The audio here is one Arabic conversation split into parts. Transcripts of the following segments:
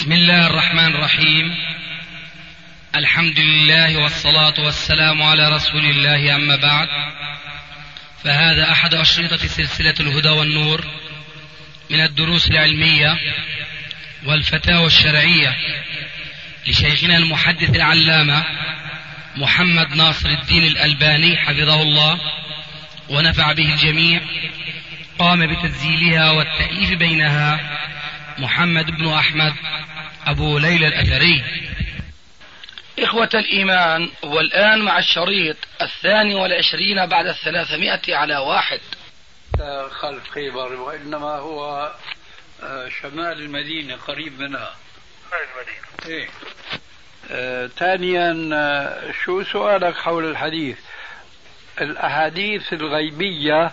بسم الله الرحمن الرحيم. الحمد لله والصلاة والسلام على رسول الله، أما بعد، فهذا أحد أشرطة سلسلة الهدى والنور من الدروس العلمية والفتاوى الشرعية لشيخنا المحدث العلامة محمد ناصر الدين الألباني حفظه الله ونفع به الجميع. قام بتسجيلها والتأليف بينها محمد بن أحمد أبو ليلى الأثري. إخوة الإيمان، والآن مع الشريط 22 بعد 300 على 1. خلف خيبر، وإنما هو شمال المدينة قريب منها. إيه. ثانيا، شو سؤالك حول الحديث؟ الأحاديث الغيبية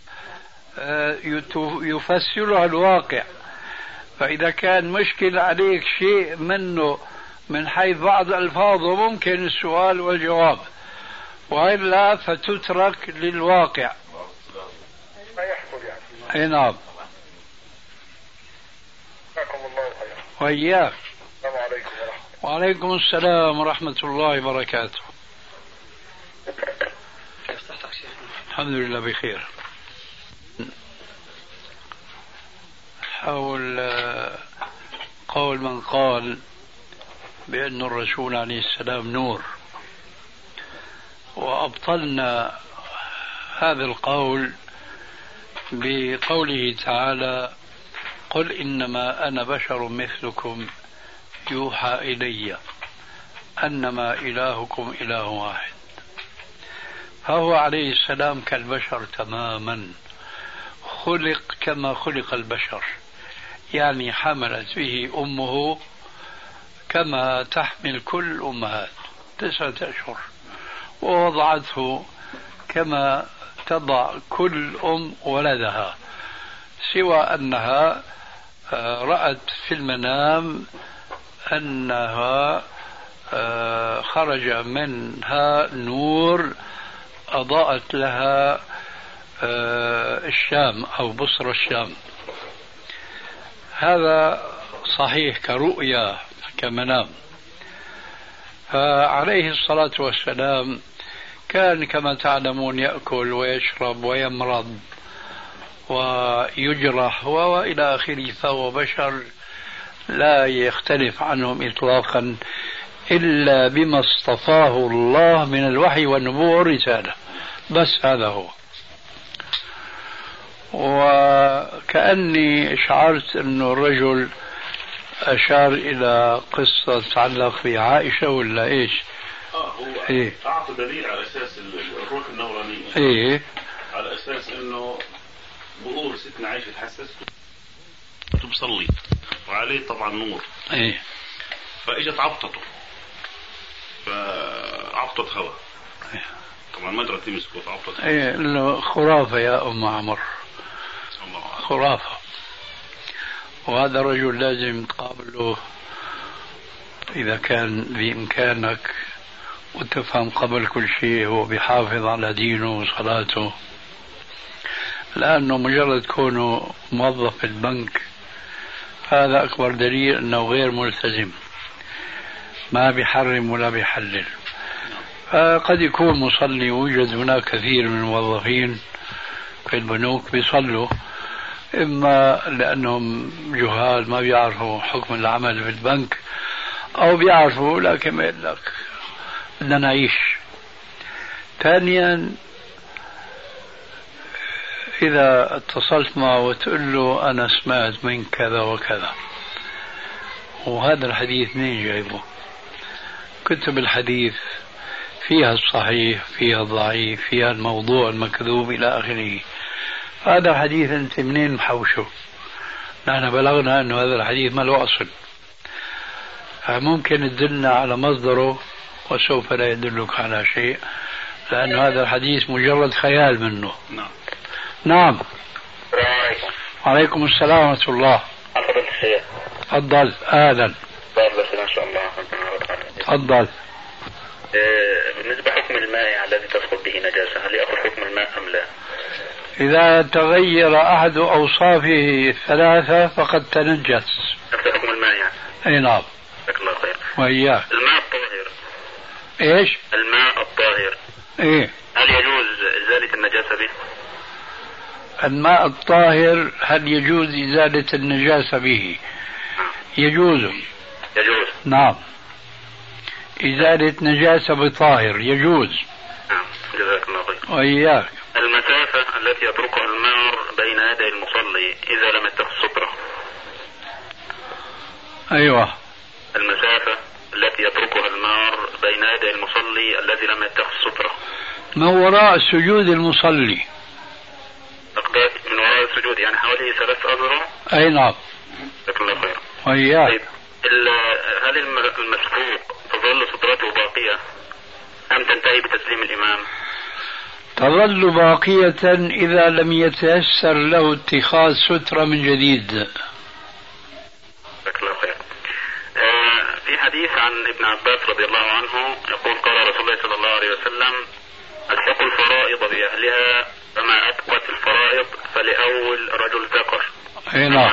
يفسرها الواقع، فإذا كان مشكل عليك شيء منه من حيث بعض ألفاظه ممكن السؤال والجواب، وإلا فتترك للواقع. ما يحصل يعني. أي نعم. جزاكم الله خيرا. وإياك. السلام عليكم ورحمة الله. وعليكم السلام ورحمة الله وبركاته. الحمد لله بخير. حول قول من قال بأن الرسول عليه السلام نور، وأبطلنا هذا القول بقوله تعالى: قل إنما أنا بشر مثلكم يوحى إلي أنما إلهكم إله واحد. فهو عليه السلام كالبشر تماما، خلق كما خلق البشر، يعني حملت به أمه كما تحمل كل الأمهات 9 أشهر، ووضعته كما تضع كل أم ولدها، سوى أنها رأت في المنام أنها خرج منها نور أضاءت لها الشام أو بصرى الشام. هذا صحيح كرؤيا كمنام. فعليه الصلاة والسلام كان كما تعلمون يأكل ويشرب ويمرض ويجرح وإلى آخره، فهو بشر لا يختلف عنهم إطلاقا إلا بما اصطفاه الله من الوحي والنبوة والرسالة، بس هذا هو. وكأني شعرت أن الرجل أشار إلى قصة تتعلق بعائشة ولا إيش؟ هو إيه؟ أعطى دليل على أساس الروح النورانية. إيه؟ على أساس إنه بقول ستنا عائشة تحسس كنت بصلي وعليه طبعا نور. إيه؟ فإجت عبطته، فعبطت هوا. إيه؟ طبعا ما قدرت تمسكه، فعبطت. إيه، خرافة يا أم عمر، خرافة. وهذا الرجل لازم تقابله إذا كان بإمكانك وتفهم قبل كل شيء هو بيحافظ على دينه وصلاته، لأنه مجرد كونه موظف في البنك هذا أكبر دليل أنه غير ملتزم، ما بيحرم ولا بيحلل. قد يكون مصلي، ويوجد هناك كثير من الموظفين في البنوك بيصلوا، إما لأنهم جهال ما بيعرفوا حكم العمل في البنك، أو بيعرفوا لكن ما يقول لك بدنا نعيش. ثانيا، إذا اتصلت معه وتقول له أنا سمعت من كذا وكذا، وهذا الحديث منين جايبه؟ كتب الحديث فيها الصحيح، فيها الضعيف، فيها الموضوع المكذوب إلى آخره. هذا الحديث أنت منين محوشه؟ نحن بلغنا أنه هذا الحديث ما له أصل، فممكن تدلنا على مصدره وسوف لا يدلك على شيء، لأن هذا الحديث مجرد خيال منه. نعم. السلام عليكم. وعليكم السلام ورحمة الله. فضيلة الشيخ. تفضل. أهلا. بارك إن شاء الله. تفضل. بالنسبة حكم الماء الذي تدخل به نجاسة، هل يأخذ حكم الماء أم لا؟ إذا تغير أحد أوصافه الثلاثة فقد تنجس. نفس حكم الماء يعني. أي نعم. جزاك الله خير. وإياك. الماء الطاهر. إيش؟ الماء الطاهر. إيه. هل يجوز إزالة النجاسة به؟ الماء الطاهر هل يجوز إزالة النجاسة به؟ يجوز. يجوز. نعم. إزالة نجاسة بطاهر يجوز. نعم. جزاك الله خير. وإياك. المسافة التي يتركها المار بين يدي المصلي إذا لم يتخذ سترة. أيوة. المسافة التي يتركها المار بين يدي المصلي الذي لم يتخذ سترة. من وراء سجود المصلي. من وراء السجود يعني حوالي 3 أذرع. أي نعم. جزاك الله خير. وإياك. طيب هل المسبوق تظل سترته باقية أم تنتهي بتسليم الإمام؟ تظل باقية إذا لم يتيسر له اتخاذ سترة من جديد. جزاك الله خير. في حديث عن ابن عباس رضي الله عنه يقول قال رسول الله صلى الله عليه وسلم الحقوا الفرائض بأهلها فما أتقت الفرائض فلأول رجل ذكر. أي نعم.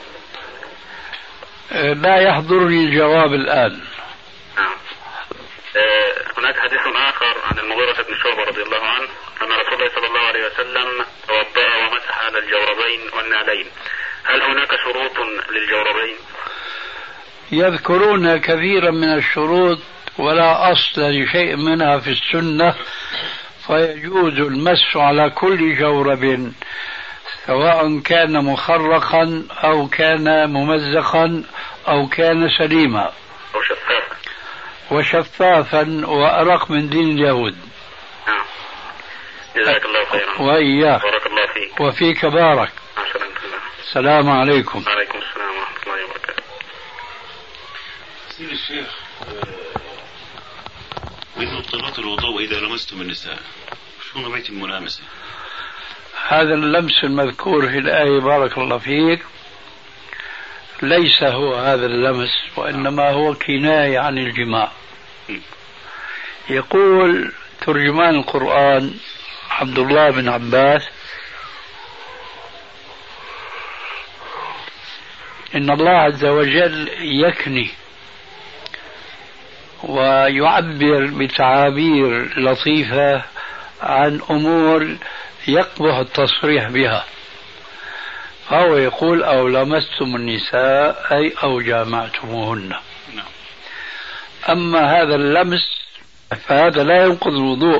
لا يحضرني الجواب الآن. نعم. هناك حديث آخر عن المغيرة بن شعبة رضي الله عنه أن رسول الله صلى الله عليه وسلم توضأ ومسح على الجوربين والنعلين. هل هناك شروط للجوربين؟ يذكرون كثيرا من الشروط ولا أصل لشيء منها في السنة، فيجوز المسح على كل جورب سواء كان مخرقا أو كان ممزقا أو كان سليما أو شفافا وشفافا وأرق من دين اليهود. نعم. جزاك الله خيرا. وإياك. بارك الله فيك. وفيك بارك. السلام عليكم. وعليكم السلام ورحمة الله وبركاته. سيد الشيخ، من مبطلات الوضوء إذا لمستم النساء شو نوعية الملامسة؟ هذا اللمس المذكور في الآية بارك الله فيك ليس هو هذا اللمس، وإنما هو كناية عن الجماع. يقول ترجمان القرآن عبد الله بن عباس إن الله عز وجل يكني ويعبر بتعابير لطيفة عن أمور يقبح التصريح بها، فهو يقول أو لمستم النساء أي أو جامعتموهن. أما هذا اللمس فهذا لا ينقض الوضوء،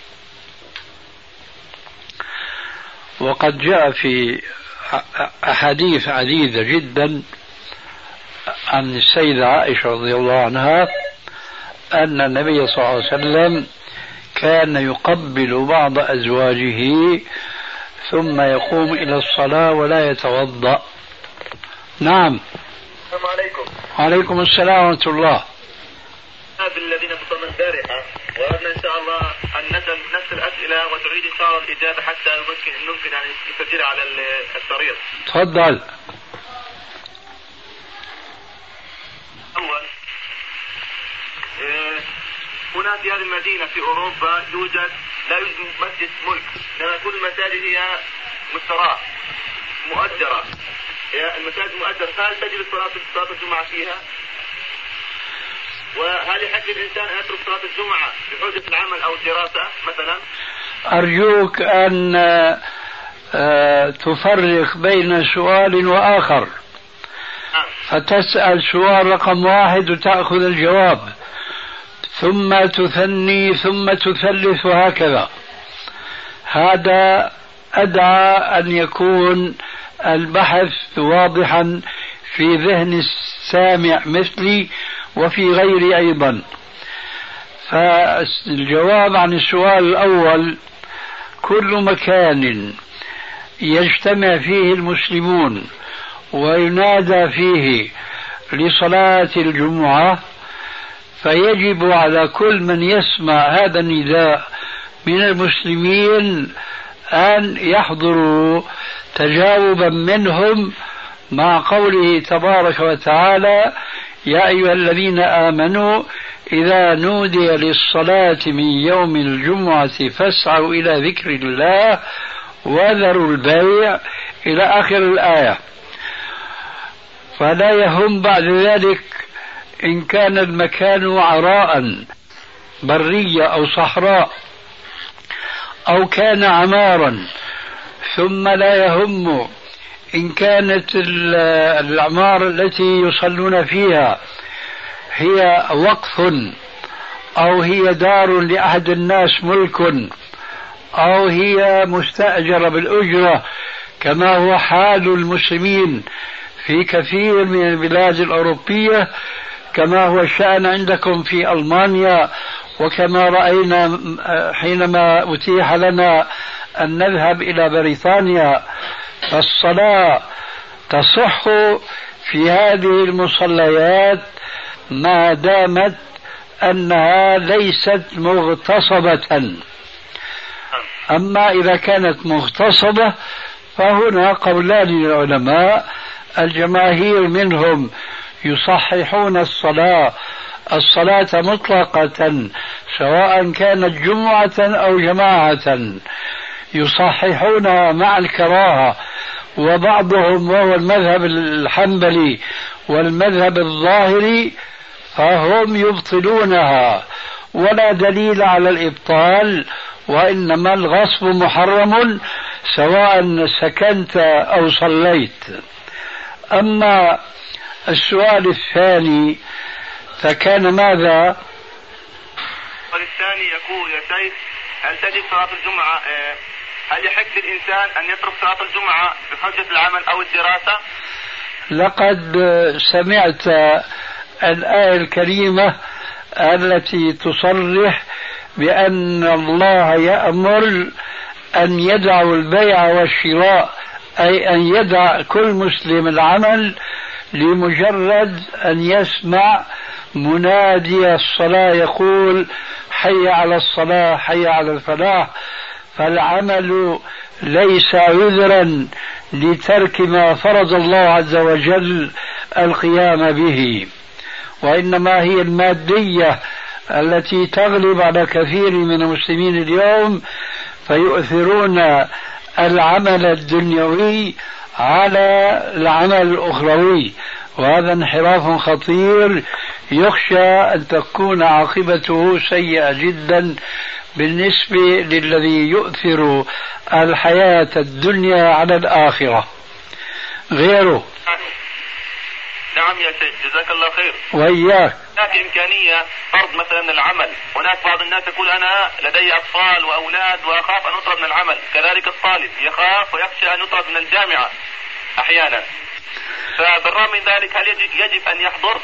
وقد جاء في أحاديث عديدة جدا عن السيدة عائشة رضي الله عنها أن النبي صلى الله عليه وسلم كان يقبل بعض أزواجه ثم يقوم إلى الصلاة ولا يتوضأ. نعم. السلام عليكم. وعليكم السلام ورحمة الله. الذين اتصلنا البارحة وأردنا إن شاء الله أن نسأل نفس الأسئلة وتعيد إن شاء الله الإجابة حتى نمكن أن نسجل على الشريط. تفضل. أول، هنا في هذه المدينة في أوروبا لا يوجد مسجد ملك، لأن كل المساجد هي مشتراة مؤجرة. المساجد مؤجرة، فهل تجب صلاة الجمعة فيها؟ وهل يحق الإنسان أن يترك صلاة الجمعة بحجة العمل أو الدراسة مثلا؟ أرجوك أن تفرق بين سؤال وآخر، فتسأل سؤال رقم 1 وتأخذ الجواب، ثم تثني ثم تثلث وهكذا. هذا أدعى أن يكون البحث واضحا في ذهن السامع مثلي وفي غيري أيضا. فالجواب عن السؤال الأول: كل مكان يجتمع فيه المسلمون وينادى فيه لصلاة الجمعة فيجب على كل من يسمع هذا النداء من المسلمين أن يحضروا تجاوبا منهم مع قوله تبارك وتعالى: يا أيها الذين آمنوا إذا نودي للصلاة من يوم الجمعة فاسعوا إلى ذكر الله وذروا البيع إلى آخر الآية. فلا يهم بعد ذلك إن كان المكان عراء برية أو صحراء أو كان عمارا، ثم لا يهم إن كانت الأعمار التي يصلون فيها هي وقف أو هي دار لأحد الناس ملك أو هي مستأجرة بالأجرة كما هو حال المسلمين في كثير من البلاد الأوروبية، كما هو الشأن عندكم في ألمانيا، وكما رأينا حينما أتيح لنا أن نذهب إلى بريطانيا. فالصلاة تصح في هذه المصليات ما دامت أنها ليست مغتصبة. أما إذا كانت مغتصبة فهنا قولان للعلماء، الجماهير منهم يصححون الصلاة مطلقة سواء كانت جمعة أو جماعة، يصححونها مع الكراهة، وبعضهم وهو المذهب الحنبلي والمذهب الظاهري فهم يبطلونها، ولا دليل على الإبطال، وإنما الغصب محرم سواء سكنت أو صليت. أما السؤال الثاني فكان ماذا؟ الثاني يقول يا شيخ هل تجب صلاة الجمعة، هل يحق للإنسان أن يترك صلاة الجمعة بحجة العمل أو الدراسة؟ لقد سمعت الآية الكريمة التي تصرح بأن الله يأمر أن يدعوا البيع والشراء، أي أن يدع كل مسلم العمل لمجرد أن يسمع منادي الصلاة يقول حي على الصلاة حي على الفلاح. فالعمل ليس عذرا لترك ما فرض الله عز وجل القيام به، وإنما هي المادية التي تغلب على كثير من المسلمين اليوم، فيؤثرون العمل الدنيوي على العمل الأخروي، وهذا انحراف خطير يخشى أن تكون عاقبته سيئة جدا بالنسبة للذي يؤثر الحياة الدنيا على الآخرة غيره. نعم يا شيخ جزاك الله خير. وإياك. هناك إمكانية فرض مثلا العمل، هناك بعض الناس يقول أنا لدي أطفال وأولاد وأخاف أن أطرد من العمل، كذلك الطالب يخاف ويخشى أن يطرد من الجامعة أحيانا، فبالرغم من ذلك هل يجب أن يحضر؟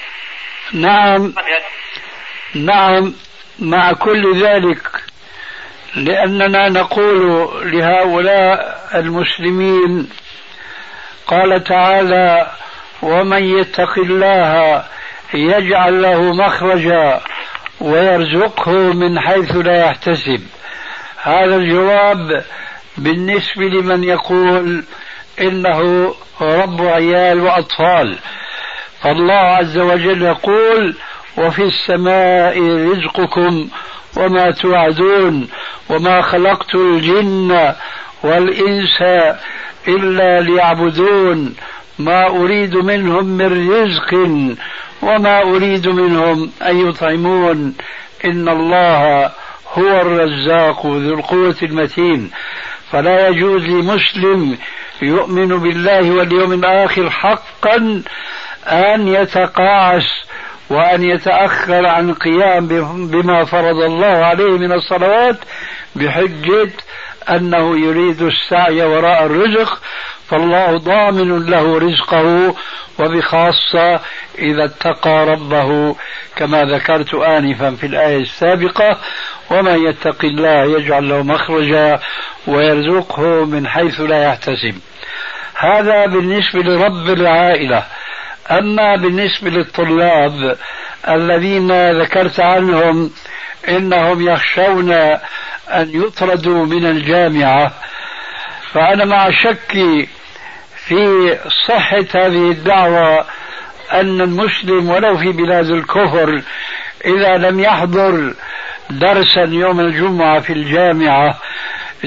نعم مع كل ذلك، لأننا نقول لهؤلاء المسلمين قال تعالى ومن يتق الله يجعل له مخرجا ويرزقه من حيث لا يحتسب. هذا الجواب بالنسبة لمن يقول إنه رب عيال وأطفال، فالله عز وجل يقول وفي السماء رزقكم وما توعدون وما خلقت الجن والإنس إلا ليعبدون ما أريد منهم من رزق وما أريد منهم أن يطعمون إن الله هو الرزاق ذو القوة المتين. فلا يجوز لمسلم يؤمن بالله واليوم الآخر حقا أن يتقاعس وأن يتأخر عن القيام بما فرض الله عليه من الصلوات بحجة أنه يريد السعي وراء الرزق، فالله ضامن له رزقه، وبخاصة إذا اتقى ربه كما ذكرت آنفا في الآية السابقة ومن يتق الله يجعل له مخرجا ويرزقه من حيث لا يحتسب. هذا بالنسبة لرب العائلة. أما بالنسبة للطلاب الذين ذكرت عنهم إنهم يخشون أن يطردوا من الجامعة، فأنا مع شكي في صحة هذه الدعوة أن المسلم ولو في بلاد الكفر إذا لم يحضر درسا يوم الجمعة في الجامعة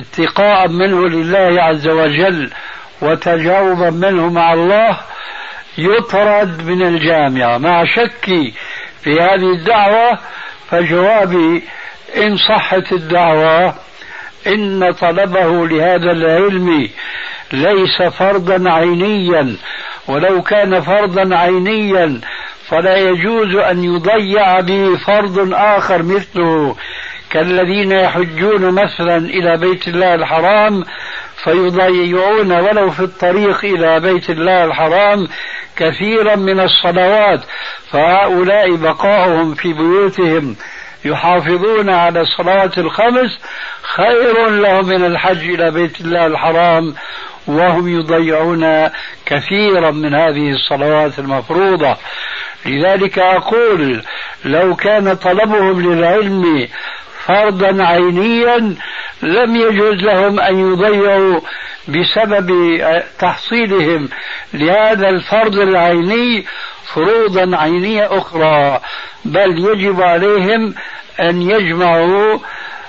اتقاء منه لله عز وجل وتجاوبا منه مع الله يطرد من الجامعة. مع شكي في هذه الدعوة فجوابي إن صحت الدعوة إن طلبه لهذا العلم ليس فرضا عينيا، ولو كان فرضا عينيا فلا يجوز أن يضيع به فرض آخر مثله، كالذين يحجون مثلا إلى بيت الله الحرام فيضيعون ولو في الطريق إلى بيت الله الحرام كثيرا من الصلوات، فهؤلاء بقاؤهم في بيوتهم يحافظون على الصلوات الخمس خير لهم من الحج إلى بيت الله الحرام، وهم يضيعون كثيرا من هذه الصلوات المفروضة. لذلك أقول لو كان طلبهم للعلم فرضا عينيا لم يجوز لهم أن يضيعوا بسبب تحصيلهم لهذا الفرض العيني فروضا عينية أخرى، بل يجب عليهم أن يجمعوا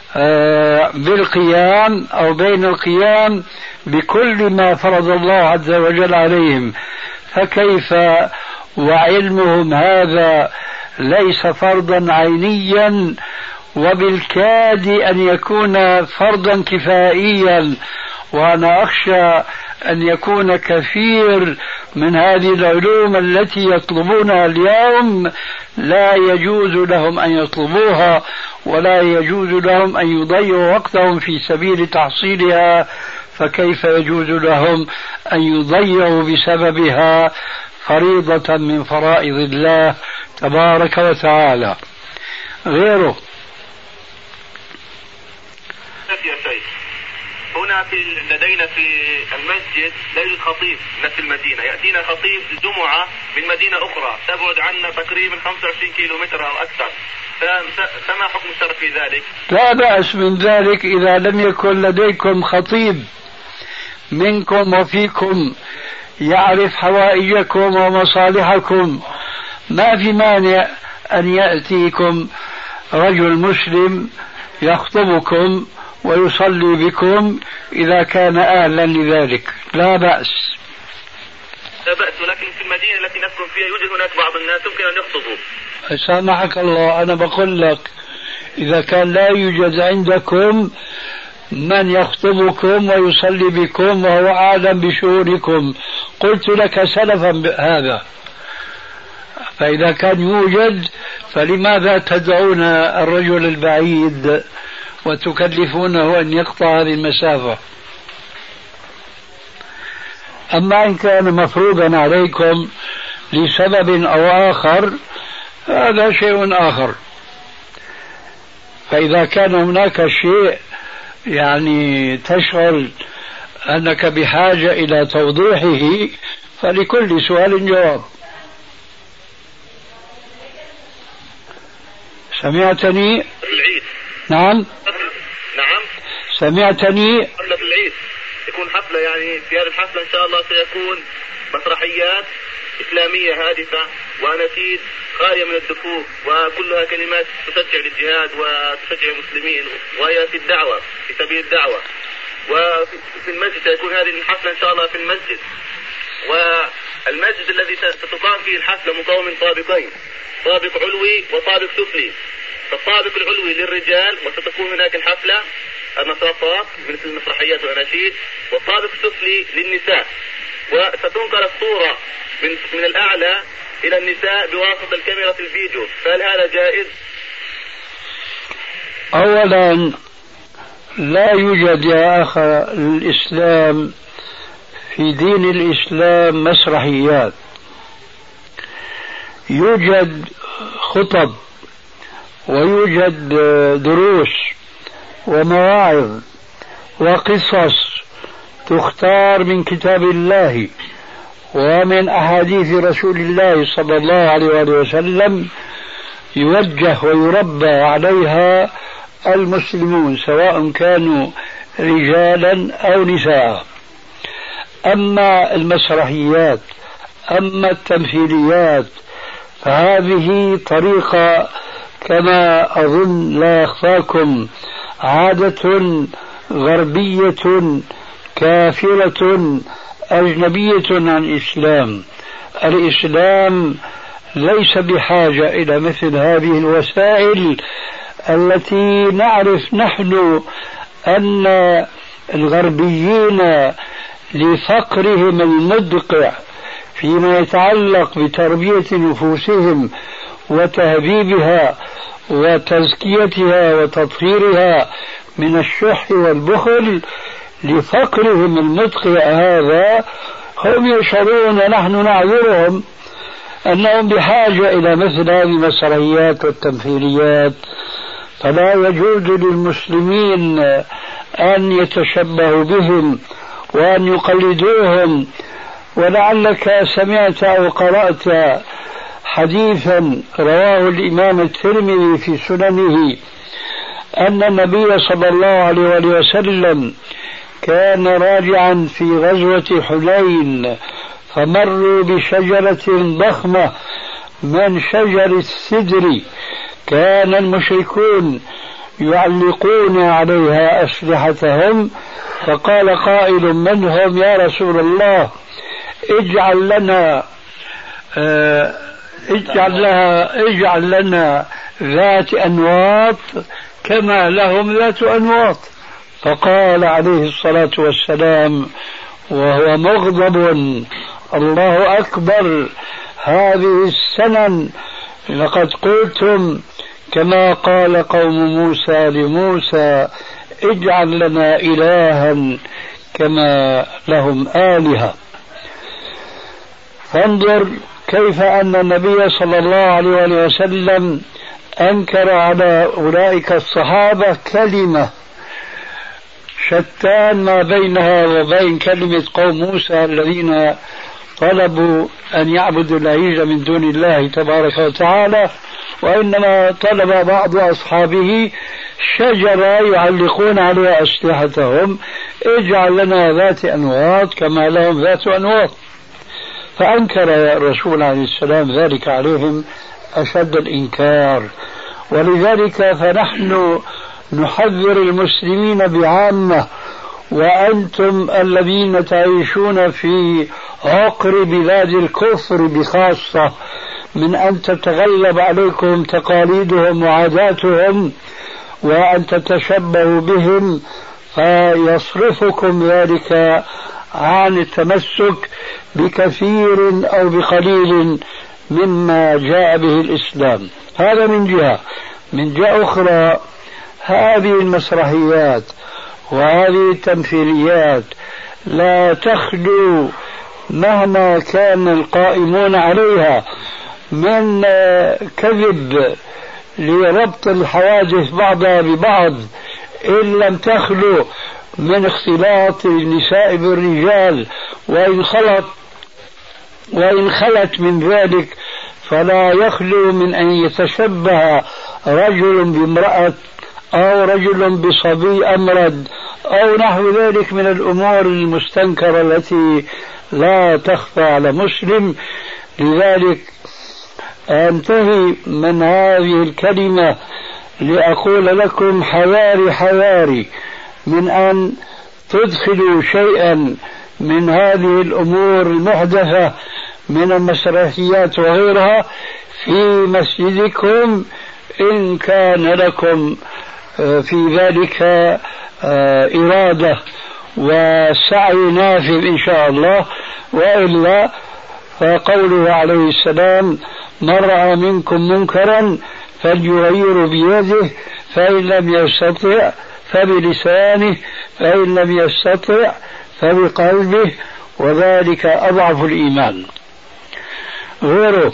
بالقيام أو بين القيام بكل ما فرض الله عز وجل عليهم. فكيف وعلمهم هذا ليس فرضا عينيا وبالكاد أن يكون فرضا كفائيا، وأنا أخشى أن يكون كثير من هذه العلوم التي يطلبونها اليوم لا يجوز لهم أن يطلبوها ولا يجوز لهم أن يضيعوا وقتهم في سبيل تحصيلها، فكيف يجوز لهم أن يضيعوا بسببها فريضة من فرائض الله تبارك وتعالى غيره. يا شيخ هنا لدينا في المسجد لا يوجد خطيب نفس المدينة، يأتينا خطيب الجمعة من مدينة أخرى تبعد عنا تقريبا 25 كيلومتر أو أكثر، فما حكم الشرع في ذلك؟ لا بأس من ذلك إذا لم يكن لديكم خطيب منكم وفيكم يعرف حوائجكم ومصالحكم، ما في مانع أن يأتيكم رجل مسلم يخطبكم ويصلي بكم إذا كان أهلا لذلك، لا بأس. لا بأس، ولكن في المدينة التي نسكن فيها يوجد هناك بعض الناس يمكن أن يخطبوا. سامحك الله، أنا بقول لك إذا كان لا يوجد عندكم من يخطبكم ويصلي بكم وهو أعلم بشؤونكم قلت لك سلفا هذا، فإذا كان يوجد فلماذا تدعون الرجل البعيد وتكلفونه أن يقطع هذه المسافة؟ أما إن كان مفروضا عليكم لسبب أو آخر هذا شيء آخر. فإذا كان هناك شيء يعني تشعر أنك بحاجة إلى توضيحه فلكل سؤال جواب. سمعتني؟ العيد. نعم سمعتني؟ قبل العيد يكون حفلة، يعني في هذه الحفلة إن شاء الله سيكون مسرحيات إسلامية هادفة وأناشيد خالية من الدفوف وكلها كلمات تشجع للجهاد وتشجع المسلمين وهي في الدعوة في سبيل الدعوة. وفي المسجد سيكون هذه الحفلة إن شاء الله في المسجد، والمسجد الذي ستقام فيه الحفلة مكون من طابقين، طابق علوي وطابق سفلي. فالطابق العلوي للرجال وستكون هناك الحفلة النشاطات مثل المسرحيات والأناشيد، والطابق السفلي للنساء، وستنقل الصورة من الأعلى إلى النساء بواسطة الكاميرا في الفيديو، فهل هذا جائز؟ أولا لا يوجد يا أخ الإسلام في دين الإسلام مسرحيات، يوجد خطب ويوجد دروس ومواعظ وقصص تختار من كتاب الله ومن أحاديث رسول الله صلى الله عليه وسلم يوجه ويربى عليها المسلمون سواء كانوا رجالا أو نساء. أما المسرحيات أما التمثيليات فهذه طريقة كما أظن لا يخفاكم عادة غربية كافرة أجنبية عن الإسلام. الإسلام ليس بحاجة إلى مثل هذه الوسائل التي نعرف نحن أن الغربيين لفقرهم المدقع فيما يتعلق بتربية نفوسهم وتهذيبها وتزكيتها وتطهيرها من الشح والبخل، لفقرهم المدقع هذا هم يشعرون ونحن نعذرهم أنهم بحاجة إلى مثل هذه المسرحيات والتمثيليات. فلا يجوز للمسلمين أن يتشبهوا بهم وأن يقلدوهم. ولعلك سمعت أو قرأت حديثا رواه الإمام الترمذي في سننه أن النبي صلى الله عليه وسلم كان راجعا في غزوة حنين فمروا بشجرة ضخمة من شجر السدر، كان المشركون يعلقون عليها أسلحتهم، فقال قائل منهم: يا رسول الله اجعل لنا ذات أنواط كما لهم ذات أنواط. فقال عليه الصلاة والسلام وهو مغضب: الله أكبر، هذه السنن لقد قلتم كما قال قوم موسى لموسى: اجعل لنا إلها كما لهم آلهة. فانظر كيف أن النبي صلى الله عليه وسلم أنكر على أولئك الصحابة كلمة شتان ما بينها وبين كلمة قوم موسى الذين طلبوا أن يعبدوا العجل من دون الله تبارك وتعالى، وإنما طلب بعض أصحابه شجرة يعلقون عليها أسلحتهم: اجعل لنا ذات أنواط كما لهم ذات أنواط. فأنكر الرسول عليه السلام ذلك عليهم أشد الإنكار. ولذلك فنحن نحذر المسلمين بعامة، وأنتم الذين تعيشون في عقر بلاد الكفر بخاصة، من أن تتغلب عليكم تقاليدهم وعاداتهم وأن تتشبهوا بهم، فيصرفكم ذلك عن التمسك بكثير أو بقليل مما جاء به الإسلام. هذا من جهة. من جهة أخرى، هذه المسرحيات وهذه التمثيليات لا تخلو مهما كان القائمون عليها من كذب لربط الحوادث بعضها ببعض، إن لم تخلو من اختلاط النساء بالرجال، وإن خلت من ذلك فلا يخلو من أن يتشبه رجل بامرأة أو رجل بصبي أمرد أو نحو ذلك من الأمور المستنكرة التي لا تخفى على مسلم. لذلك أنتهي من هذه الكلمة لأقول لكم حذاري من أن تدخلوا شيئا من هذه الأمور المحدثة من المسرحيات وغيرها في مسجدكم، إن كان لكم في ذلك إرادة وسعي نافذ إن شاء الله. وإلا فقوله عليه السلام: من رأى منكم منكرا فليغير بيده، فإن لم يستطع فبلسانه، فإن لم يستطع فبقلبه، وذلك أضعف الإيمان. غيره.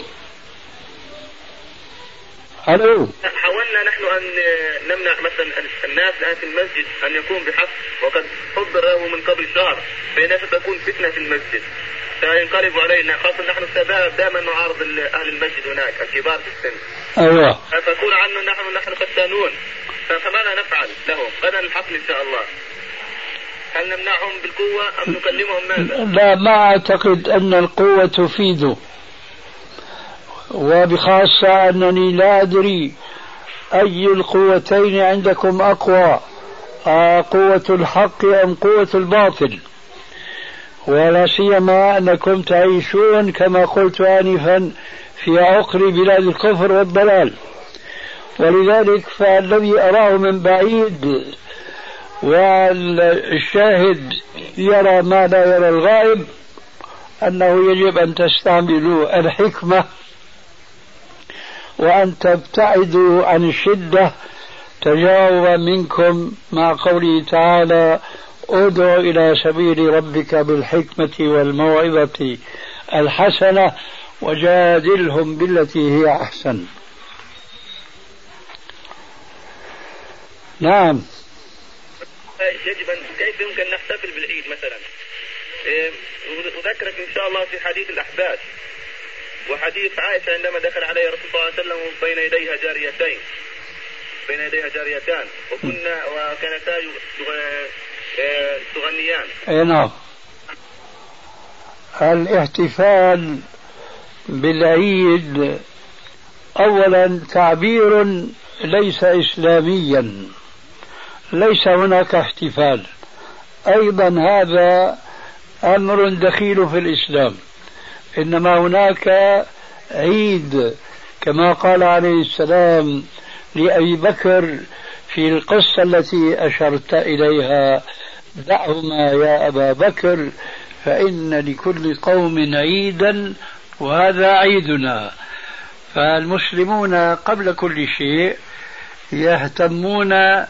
ألو. حاولنا نحن أن نمنع مثلا الناس الآن في المسجد أن يكون بحق، وقد حضر له من قبل شهر بأن ستكون فتنة في المسجد سينقلب علينا، خاصة نحن الشباب دائما نعارض أهل المسجد هناك الكبار في السن. أيوة. فيقول عنه نحن فتانون، فماذا نفعل لهم غدا الحقل إن شاء الله؟ هل نمنعهم بالقوة أم نكلمهم ماذا؟ لا، ما أعتقد أن القوة تفيد، وبخاصة أنني لا أدري أي القوتين عندكم أقوى، قوة الحق أم قوة الباطل. ولا سيما أنكم تعيشون كما قلت آنفا في عقر بلاد الكفر والضلال. ولذلك فالذي أراه من بعيد والشاهد يرى ما لا يرى الغائب أنه يجب أن تستعملوا الحكمة وأن تبتعدوا عن الشدة تجاوبا منكم مع قوله تعالى ادع إلى سبيل ربك بالحكمة والموعظة الحسنة وجادلهم بالتي هي أحسن. نعم. يجب أن كيف يمكن نحتفل بالعيد مثلا؟ أذكرك إن شاء الله في حديث الأحداث وحديث عائشة عندما دخل عليه رسول الله صلى الله عليه وسلم بين يديها جاريتان وكانتا تغنيان. نعم. الاحتفال بالعيد أولا تعبير ليس إسلاميا، ليس هناك احتفال. أيضا هذا أمر دخيل في الإسلام، إنما هناك عيد كما قال عليه السلام لأبي بكر في القصة التي أشرت إليها دعهما يا أبا بكر فإن لكل قوم عيدا وهذا عيدنا. فالمسلمون قبل كل شيء يهتمون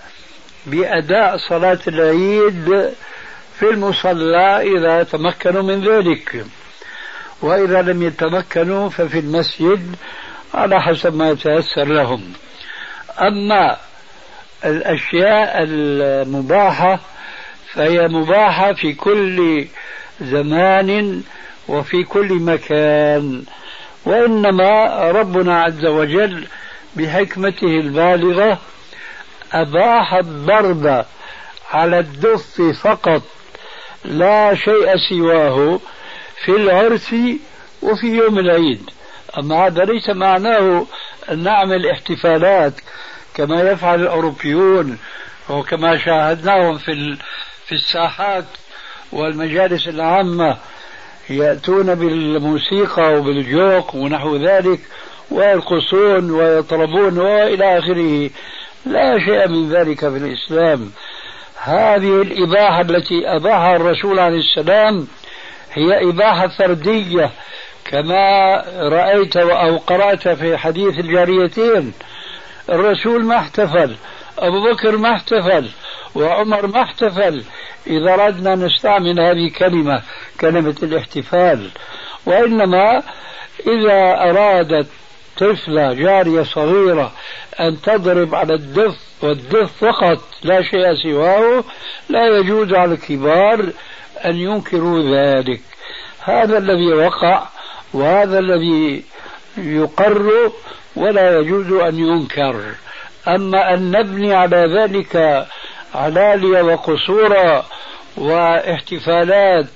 بأداء صلاة العيد في المصلى إذا تمكنوا من ذلك، وإذا لم يتمكنوا ففي المسجد على حسب ما يتيسر لهم. أما الأشياء المباحة فهي مباحة في كل زمان وفي كل مكان، وإنما ربنا عز وجل بحكمته البالغة أباح الضرب على الدف فقط لا شيء سواه في العرس وفي يوم العيد. أما هذا ليس معناه أن نعمل احتفالات كما يفعل الأوروبيون وكما شاهدناهم في الساحات والمجالس العامة يأتون بالموسيقى وبالجوق ونحو ذلك ويرقصون ويطربون وإلى آخره. لا شيء من ذلك في الإسلام. هذه الإباحة التي أباحها الرسول عليه السلام هي إباحة فردية كما رأيت أو قرأت في حديث الجاريتين. الرسول ما احتفل، أبو بكر ما احتفل، وعمر ما احتفل. إذا أردنا نستعمل هذه كلمة الاحتفال، وإنما إذا أرادت طفلة جارية صغيرة أن تضرب على الدف والدف فقط لا شيء سواه لا يجوز على الكبار أن ينكروا ذلك. هذا الذي وقع وهذا الذي يقر ولا يجوز أن ينكر. أما أن نبني على ذلك علالي وقصورا واحتفالات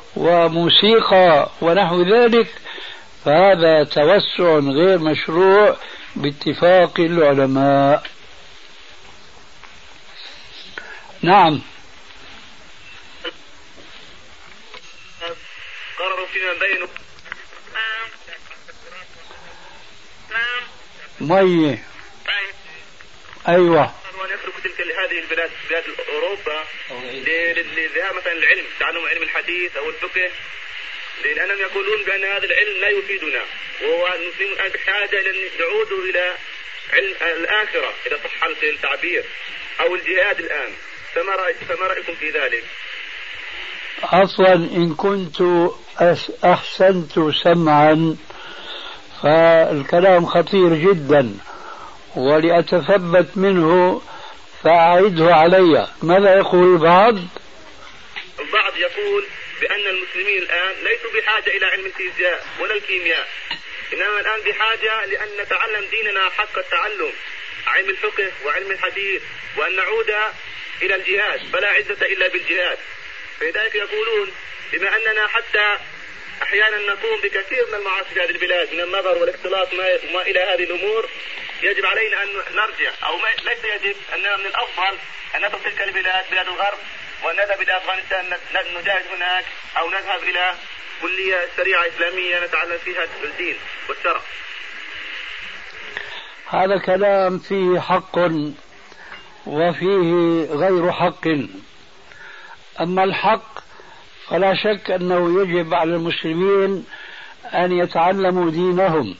وموسيقى ونحو ذلك فهذا توسع غير مشروع باتفاق العلماء. نعم. قرروا فيما بينهم مية. أيوة. أن يتركوا تلك هذه البلاد بلاد أوروبا لذهاب مثلا العلم، تعلم علم الحديث أو الفقه، لأنهم يقولون بأن هذا العلم لا يفيدنا، والمسلمون الآن بحاجة إلى أن يعودوا إلى علم الآخرة إذا صح التعبير أو الجهاد الآن. فما رأيكم في ذلك؟ عفوا إن كنت أحسنت سمعا فالكلام خطير جدا، ولأتثبت منه فأعيده علي. ماذا يقول البعض؟ البعض يقول بأن المسلمين الآن ليسوا بحاجة إلى علم الفيزياء ولا الكيمياء، إنما الآن بحاجة لأن نتعلم ديننا حق التعلم، علم الفقه وعلم الحديث، وأن نعود إلى الجهاد، فلا عزة إلا بالجهاد. فلذلك يقولون بما أننا حتى أحيانا نقوم بكثير من المعاصي في هذه البلاد من النظر والاختلاط ما إلى هذه الأمور، يجب علينا أن نرجع، أو ليس يجب، أننا من الأفضل أن ندخل تلك البلاد بلاد الغرب ونذهب إلى أفغانستان نجاهد هناك، أو نذهب إلى كلية شريعة إسلامية نتعلم فيها الدين والشرع. هذا كلام فيه حق وفيه غير حق. أما الحق فلا شك أنه يجب على المسلمين أن يتعلموا دينهم،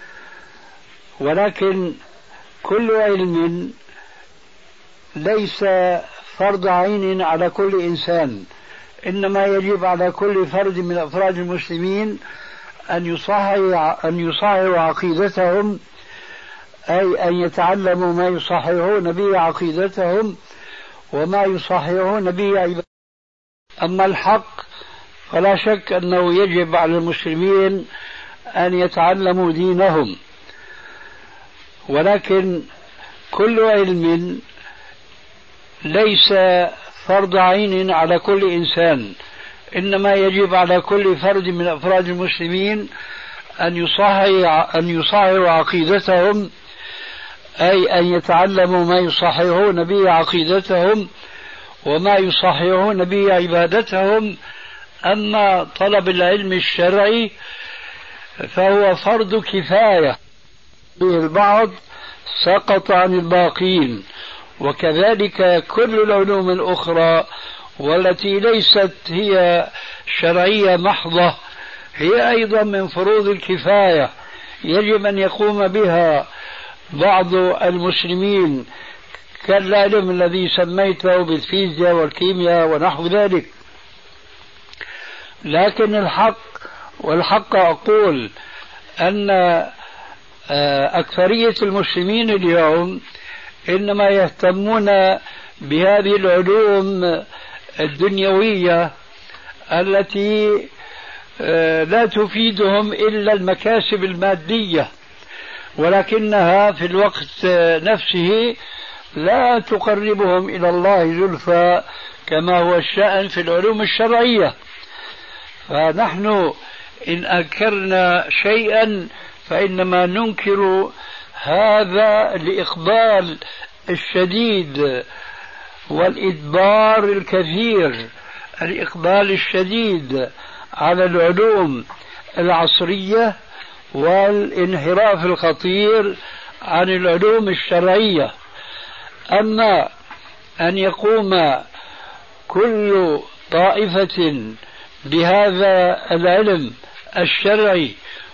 ولكن كل علم ليس فرض عين على كل إنسان، إنما يجب على كل فرد من أفراد المسلمين أن يصححوا عقيدتهم، أي أن يتعلموا ما يصححون به عقيدتهم وما يصححون به عبادتهم. أما الحق فلا شك أنه يجب على المسلمين أن يتعلموا دينهم، ولكن كل علم ليس فرض عين على كل إنسان، إنما يجب على كل فرد من أفراد المسلمين أن يصححوا عقيدتهم، أي أن يتعلموا ما يصححون به عقيدتهم وما يصححون به عبادتهم. أما طلب العلم الشرعي فهو فرض كفاية، البعض سقط عن الباقين، وكذلك كل العلوم الأخرى والتي ليست هي شرعية محضة هي أيضا من فروض الكفاية، يجب أن يقوم بها بعض المسلمين، كالعلم الذي سميته بالفيزياء والكيمياء ونحو ذلك. لكن الحق أقول أن أكثرية المسلمين اليوم إنما يهتمون بهذه العلوم الدنيوية التي لا تفيدهم إلا المكاسب المادية، ولكنها في الوقت نفسه لا تقربهم إلى الله زلفى كما هو الشأن في العلوم الشرعية. فنحن إن أنكرنا شيئا فإنما ننكر هذا الإقبال الشديد والإدبار الكثير، الإقبال الشديد على العلوم العصرية والانحراف الخطير عن العلوم الشرعية. أما أن يقوم كل طائفة بهذا العلم الشرعي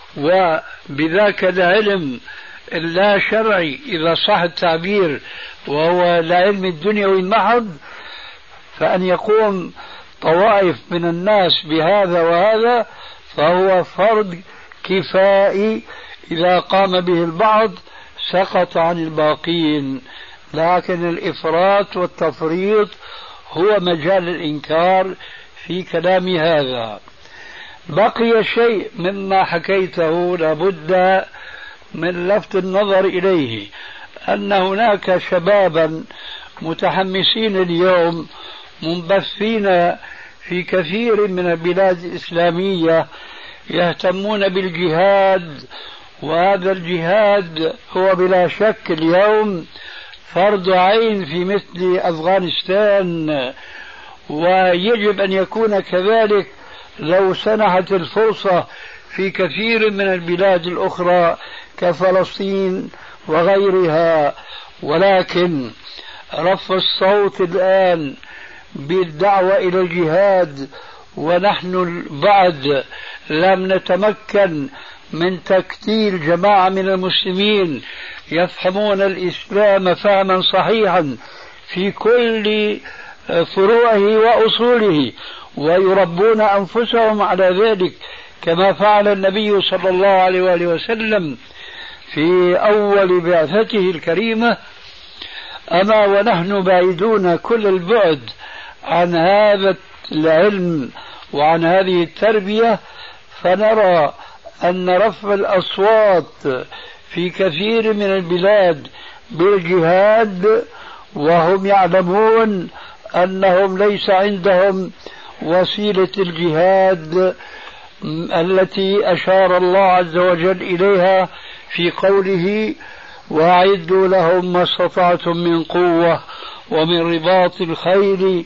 وبذاك العلم اللا شرعي إذا صح التعبير وهو العلم الدنيوي المحض، فأن يقوم طوائف من الناس بهذا وهذا فهو فرض كفائي، إذا قام به البعض سقط عن الباقين. لكن الإفراط والتفريط هو مجال الإنكار في كلام هذا. بقي شيء مما حكيته لابد من لفت النظر إليه، أن هناك شبابا متحمسين اليوم منبثين في كثير من البلاد الإسلامية يهتمون بالجهاد، وهذا الجهاد هو بلا شك اليوم فرض عين في مثل أفغانستان، ويجب أن يكون كذلك لو سنحت الفرصة في كثير من البلاد الأخرى كفلسطين وغيرها. ولكن رفع الصوت الآن بالدعوة إلى الجهاد ونحن بعد لم نتمكن من تكتيل جماعة من المسلمين يفهمون الإسلام فهما صحيحا في كل فروعه وأصوله ويربون أنفسهم على ذلك كما فعل النبي صلى الله عليه وآله وسلم في أول بعثته الكريمة. أما ونحن بعيدون كل البعد عن هذا العلم وعن هذه التربية، فنرى أن رفع الأصوات في كثير من البلاد بالجهاد وهم يعلمون أنهم ليس عندهم وسيلة الجهاد التي أشار الله عز وجل إليها في قوله وأعدوا لهم ما استطعتم من قوة ومن رباط الخيل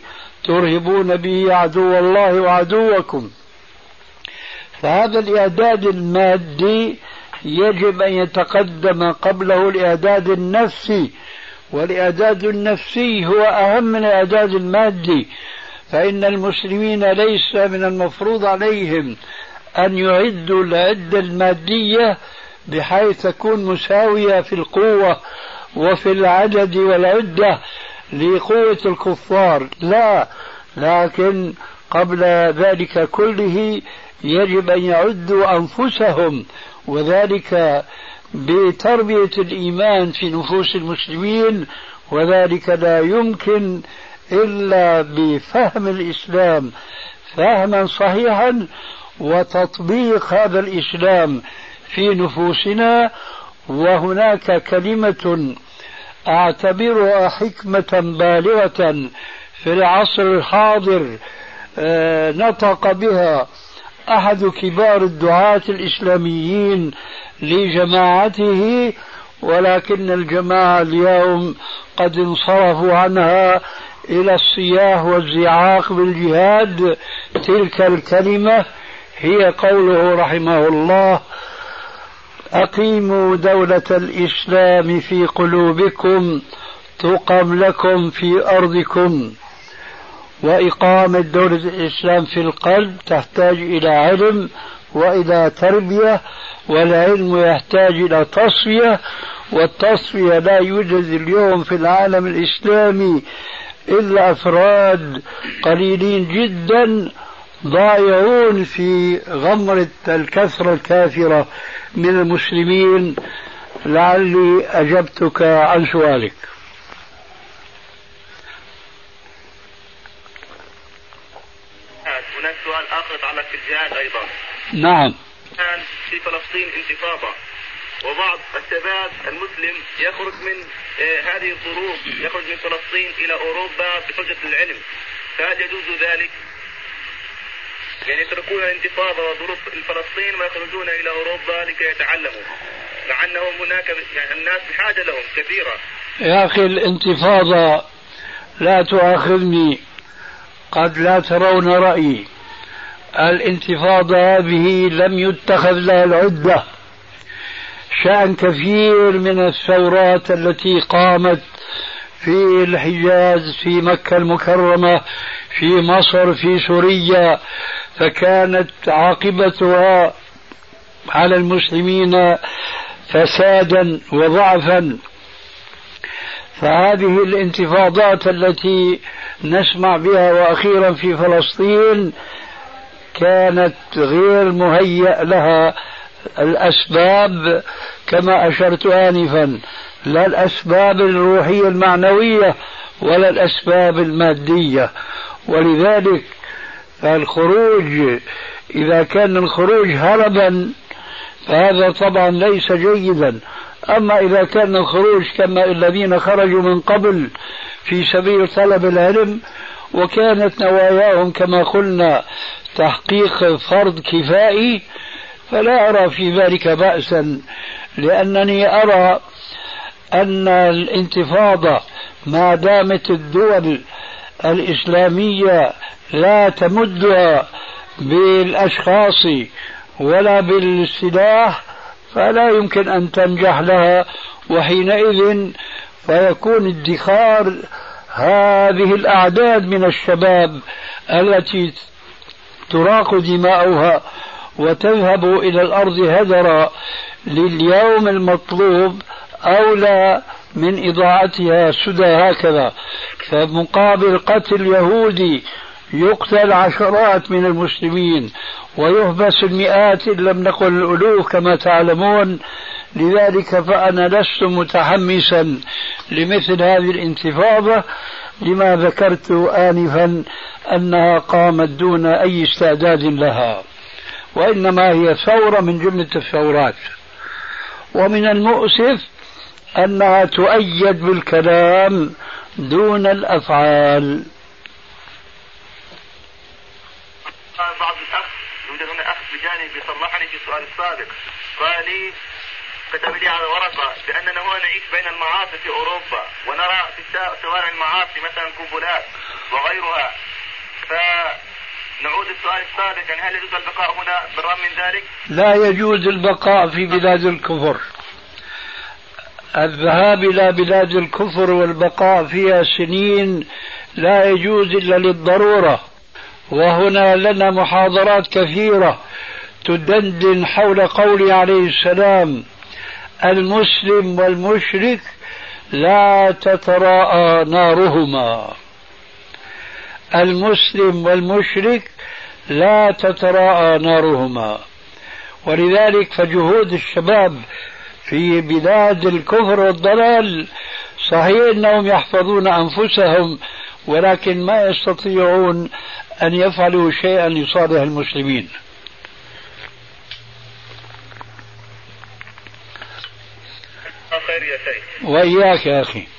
ترهبون به عدو الله وعدوكم. فهذا الإعداد المادي يجب أن يتقدم قبله الإعداد النفسي، والإعداد النفسي هو أهم من الإعداد المادي، فإن المسلمين ليس من المفروض عليهم أن يعدوا العدة المادية بحيث تكون مساوية في القوة وفي العدد والعدة لقوة الكفار، لا، لكن قبل ذلك كله يجب أن يعدوا أنفسهم، وذلك بتربية الإيمان في نفوس المسلمين، وذلك لا يمكن إلا بفهم الإسلام فهما صحيحا وتطبيق هذا الإسلام في نفوسنا. وهناك كلمة أعتبرها حكمة بالغة في العصر الحاضر نطق بها أحد كبار الدعاة الإسلاميين لجماعته، ولكن الجماعة اليوم قد انصرفوا عنها إلى الصياح والزعاق بالجهاد. تلك الكلمة هي قوله رحمه الله: أقيموا دولة الإسلام في قلوبكم تقم لكم في أرضكم. وإقامة دولة الإسلام في القلب تحتاج إلى علم وإلى تربية، والعلم يحتاج إلى تصفية، والتصفية لا يوجد اليوم في العالم الإسلامي إلا أفراد قليلين جدا ضائعون في غمرة الكثرة الكافرة من المسلمين. لعلي أجبتك عن سؤالك. هناك سؤال آخر يتعلق في الجهاد أيضا. نعم. الآن في فلسطين انتفاضة، وبعض الشباب المسلم يخرج من هذه الظروف، يخرج من فلسطين إلى أوروبا بحجة العلم، فهل يجوز ذلك؟ يعني يتركون الانتفاضة وظروف فلسطين ويخرجون إلى أوروبا لكي يتعلموا، مع أنهم هناك يعني الناس بحاجة لهم كثيرة. يا أخي الانتفاضة لا تؤاخذني، قد لا ترون رأيي. الانتفاضة هذه لم يتخذ لها العدة. شأن كثير من الثورات التي قامت في الحجاز، في مكة المكرمة، في مصر، في سوريا، فكانت عاقبتها على المسلمين فسادا وضعفا. فهذه الانتفاضات التي نسمع بها وأخيرا في فلسطين كانت غير مهيأ لها الأسباب كما أشرت آنفا، لا الأسباب الروحية المعنوية ولا الأسباب المادية. ولذلك فالخروج إذا كان الخروج هربا فهذا طبعا ليس جيدا. أما إذا كان الخروج كما الذين خرجوا من قبل في سبيل طلب العلم وكانت نواياهم كما قلنا تحقيق فرض كفائي، فلا أرى في ذلك بأسا، لأنني أرى أن الانتفاضة ما دامت الدول الإسلامية لا تمدها بالأشخاص ولا بالسلاح فلا يمكن أن تنجح لها، وحينئذ فيكون ادخار هذه الأعداد من الشباب التي تراق دماؤها وتذهب إلى الأرض هدرا لليوم المطلوب أولى من إضاعتها سدى هكذا. فمقابل قتل يهودي يقتل عشرات من المسلمين ويحبس المئات إن لم نقل الألوف كما تعلمون. لذلك فأنا لست متحمسا لمثل هذه الانتفاضة لما ذكرت آنفا أنها قامت دون أي استعداد لها، وإنما هي ثورة من جملة الثورات. ومن المؤسف أنها تؤيد بالكلام دون الأفعال. بعض الأخ يوجد هنا أخ بجانبي صلحني في السؤال السابق، قال لي كتب لي على ورقة بأننا هنا نعيش بين المعاصي في أوروبا ونرى في شوارع المعاصي مثلا كوبولات وغيرها، فنعود السؤال السابق، يعني هل يجوز البقاء هنا بالرغم من ذلك؟ لا يجوز البقاء في بلاد الكفر. الذهاب إلى بلاد الكفر والبقاء فيها سنين لا يجوز إلا للضرورة. وهنا لنا محاضرات كثيرة تدندن حول قوله عليه السلام: المسلم والمشرك لا تتراءى نارهما. المسلم والمشرك لا تتراءى نارهما. ولذلك فجهود الشباب في بلاد الكفر والضلال صحيح أنهم يحفظون أنفسهم، ولكن ما يستطيعون أن يفعلوا شيئا لصالح المسلمين. خير يا شيخ. وإياك يا أخي.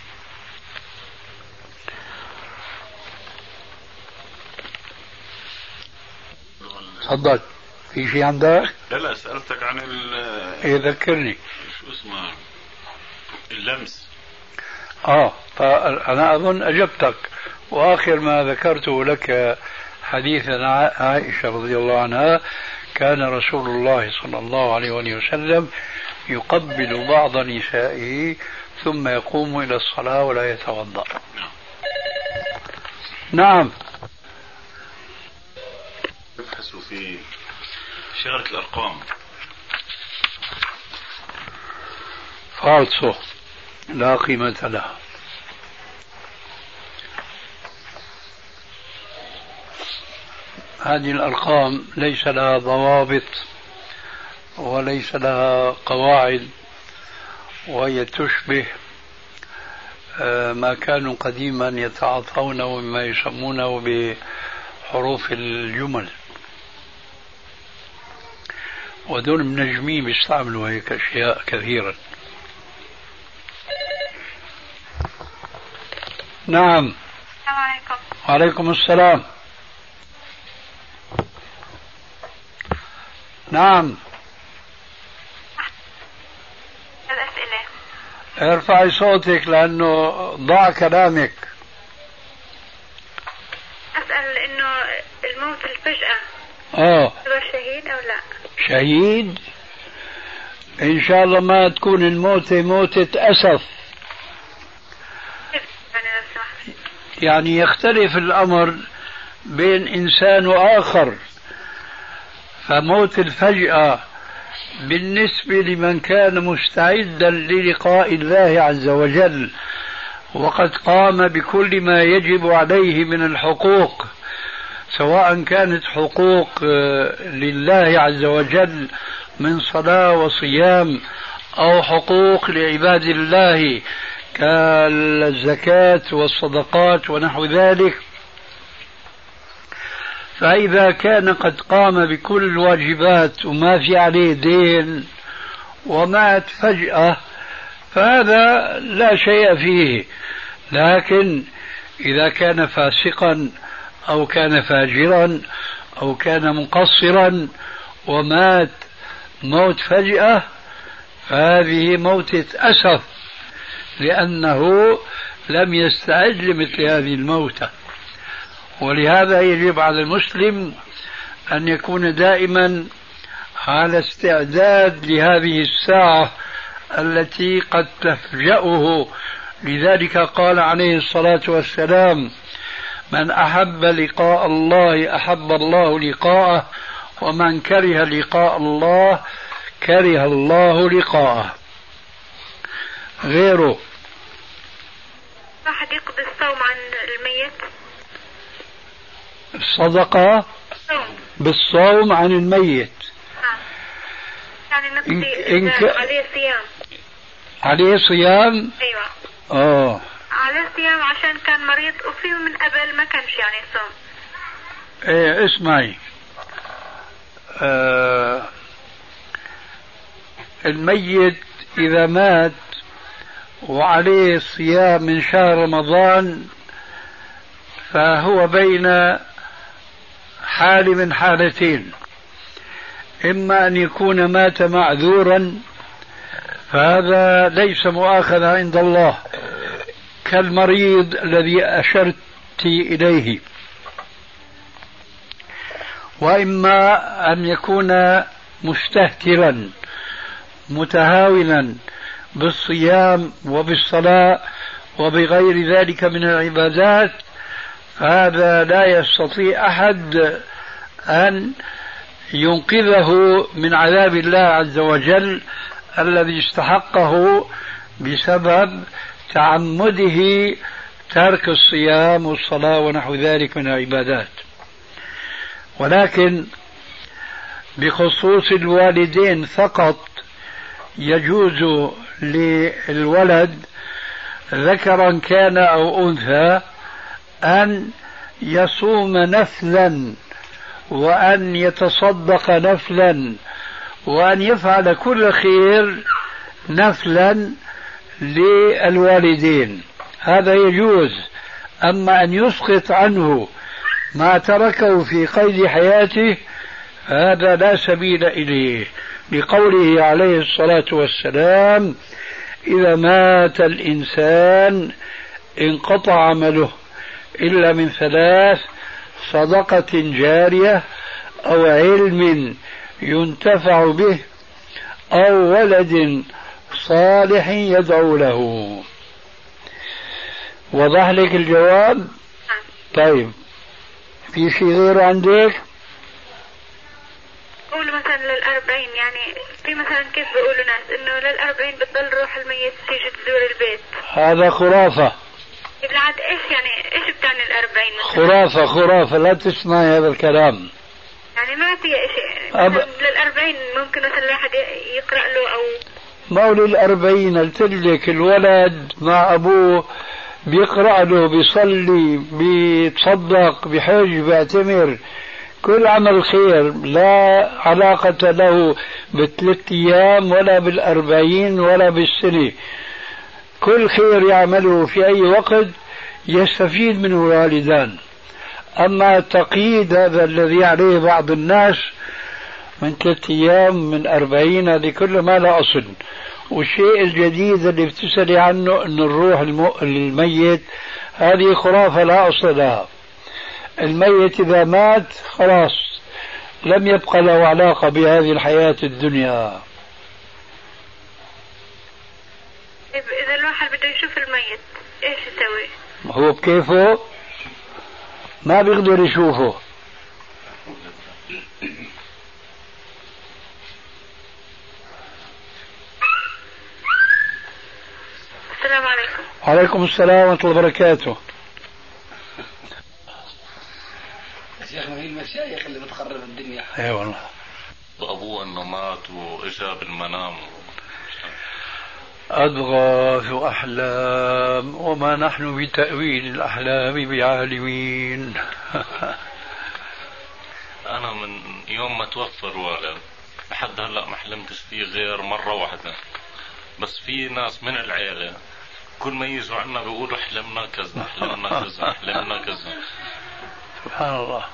تفضل. في شيء عندك؟ لا سألتك عن يذكرني شو اسمه اللمس. فأنا أظن أجبتك. وآخر ما ذكرته لك حديث عائشة رضي الله عنها: كان رسول الله صلى الله عليه وسلم يقبل بعض نسائه ثم يقوم إلى الصلاة ولا يتوضأ. نعم. يبحثوا في شغلة الأرقام. فالصو لا قيمة لها. هذه الأرقام ليس لها ضوابط وليس لها قواعد، وهي تشبه ما كانوا قديما يتعاطونه مما يسمونه بحروف الجمل، ودول منجمين بيستعملوا هيك أشياء كثيرا. نعم. السلام عليكم. وعليكم السلام. نعم. الأسئلة. ارفعي صوتك لأنه ضاع كلامك. أسأل إنه الموت الفجأة هو شهيد أو لا؟ شهيد إن شاء الله ما تكون الموتة موتة أسف. يعني يختلف الأمر بين إنسان وآخر. فموت الفجأة بالنسبة لمن كان مستعدا للقاء الله عز وجل وقد قام بكل ما يجب عليه من الحقوق، سواء كانت حقوق لله عز وجل من صلاة وصيام أو حقوق لعباد الله كالزكاة والصدقات ونحو ذلك، فإذا كان قد قام بكل الواجبات وما في عليه دين ومات فجأة فهذا لا شيء فيه. لكن إذا كان فاسقا أو كان فاجرا أو كان مقصرا ومات موت فجأة فهذه موتة أسف، لأنه لم يستعد لمثل هذه الموتة. ولهذا يجب على المسلم أن يكون دائما على استعداد لهذه الساعة التي قد تفجأه. لذلك قال عليه الصلاة والسلام: من أحب لقاء الله أحب الله لقاءه، ومن كره لقاء الله كره الله لقاءه. غيره واحد يقضي الصوم عن الميت، الصدقة بالصوم عن الميت، يعني نقضي عليه صيام. عليه صيام؟ أيوة. عليه صيام عشان كان مريض وفيه من قبل ما كانش يعني صوم. ايه اسمعي، الميت إذا مات وعليه صيام من شهر رمضان فهو بين حال من حالتين: إما أن يكون مات معذورا فهذا ليس مؤاخذا عند الله كالمريض الذي أشرت إليه، وإما أن يكون مستهترا متهاونا بالصيام وبالصلاة وبغير ذلك من العبادات، فهذا لا يستطيع أحد أن ينقذه من عذاب الله عز وجل الذي استحقه بسبب تعمده ترك الصيام والصلاة ونحو ذلك من العبادات. ولكن بخصوص الوالدين فقط يجوز للولد ذكرا كان أو أنثى أن يصوم نفلا وأن يتصدق نفلا وأن يفعل كل خير نفلا للوالدين، هذا يجوز. أما أن يسقط عنه ما تركه في قيد حياته هذا لا سبيل إليه، لقوله عليه الصلاة والسلام: إذا مات الإنسان انقطع عمله إلا من ثلاث: صدقة جارية أو علم ينتفع به أو ولد صالح يدعو له. وضح لك الجواب؟ طيب، في شيء غيره عندك؟ قول مثلا للأربعين، يعني في مثلا كيف بيقولوا ناس إنه للأربعين بتضل روح الميت تيجي تزور البيت، هذا خرافة. بالعاد إيش يعني إيش بتعني الأربعين مثلا؟ خرافة خرافة، لا تسمعي هذا الكلام. يعني ما في شيء للأربعين ممكن مثلا واحد يقرأ له أو مولي الأربعين. قلت لك الولد مع أبوه بيقرأ له، بيصلي، بيتصدق، بحج، بيعتمر، كل عمل خير لا علاقة له بالثلاث أيام ولا بالأربعين ولا بالسنة. كل خير يعمله في أي وقت يستفيد منه الوالدان. أما التقييد هذا الذي عليه بعض الناس من 3 أيام من 40، هذه كله ما لا أصل. والشيء الجديد اللي بتسألي عنه أن الروح الميت هذه خرافة لا أصل لها. الميت إذا مات خلاص لم يبقى له علاقة بهذه الحياة الدنيا. إذا الواحد بده يشوف الميت إيش يسوي؟ هو بكيفه ما بيقدر يشوفه. السلام عليكم. وعليكم السلام ورحمة الله وبركاته. شيخ من المشايخ اللي بتخرب الدنيا. اي والله. أبوه أنه مات وإجا بالمنام. أضغاث أحلام وما نحن بتأويل الأحلام بعالمين. أنا من يوم ما توفى الوالد لحد هلأ ما حلمتش فيه غير مرة واحدة. بس في ناس من العيلة كل ما يجوا عنا بيقولوا حلمنا كذا حلمنا كذا حلمنا كذا. سبحان الله.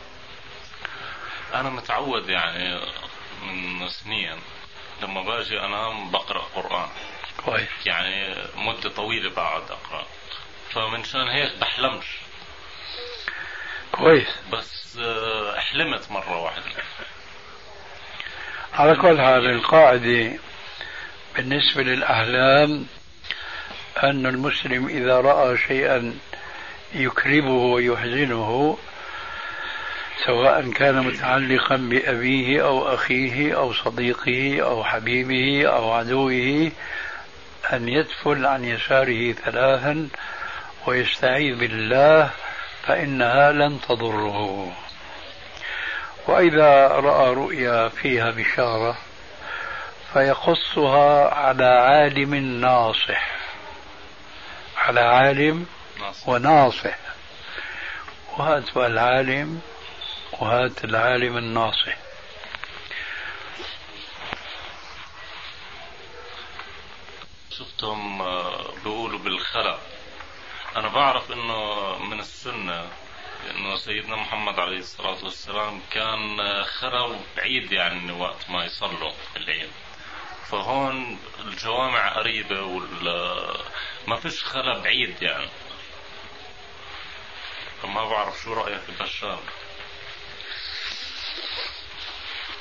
أنا متعود يعني من سنين لما باجي أنام بقرأ قرآن كويس، يعني مدة طويلة بعد أقرأ، فمنشان هيك بحلمش كويس. بس حلمت مرة واحدة. على كل حال القاعدة بالنسبة للأحلام أن المسلم إذا رأى شيئا يكربه ويحزنه سواء كان متعلقا بأبيه أو أخيه أو صديقه أو حبيبه أو عدوه أن يدفل عن يساره 3 ويستعيذ بالله فإنها لن تضره. وإذا رأى رؤيا فيها بشارة فيقصها على عالم ناصح، على عالم وناصح، وهات العالم وهات العالم الناصح. شفتهم بيقولوا بالخلق. أنا بعرف إنه من السنة إنه سيدنا محمد عليه الصلاة والسلام كان خرب بعيد يعني وقت ما يصلوا الليل، فهون الجوامع قريبة ما فيش خلا بعيد يعني. فما بعرف شو رأيك في بشار.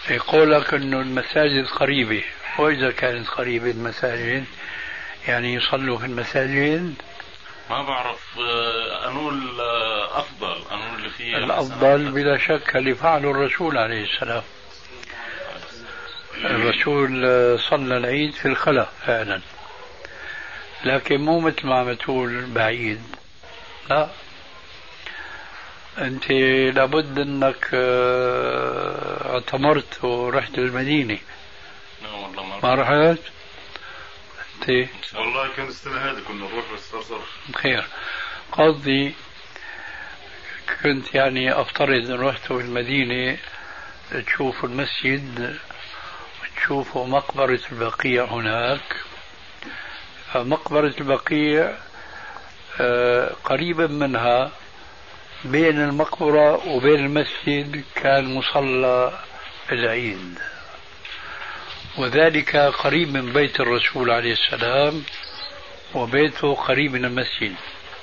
يقول لك أنه المساجد قريبة، وإذا كانت قريبة المساجد يعني يصلوا في المساجد. ما بعرف أنو الأفضل، أنو اللي فيه الأفضل بلا شك اللي فعله الرسول عليه السلام. الرسول صلى العيد في الخلا فعلا، لكن مو مثل ما عم تقول بعيد، لا. أنت لابد أنك اعتمرت ورحت المدينة. ما رحت؟ أنت والله كان السنة هذه كنا نروح بس صار خير. قصدي كنت يعني أفترض أن رحتوا المدينة تشوفوا المسجد وتشوفوا مقبرة البقيع هناك. مقبرة البقيع قريبا منها، بين المقبرة وبين المسجد كان مصلى العيد، وذلك قريب من بيت الرسول عليه السلام، وبيته قريب من المسجد.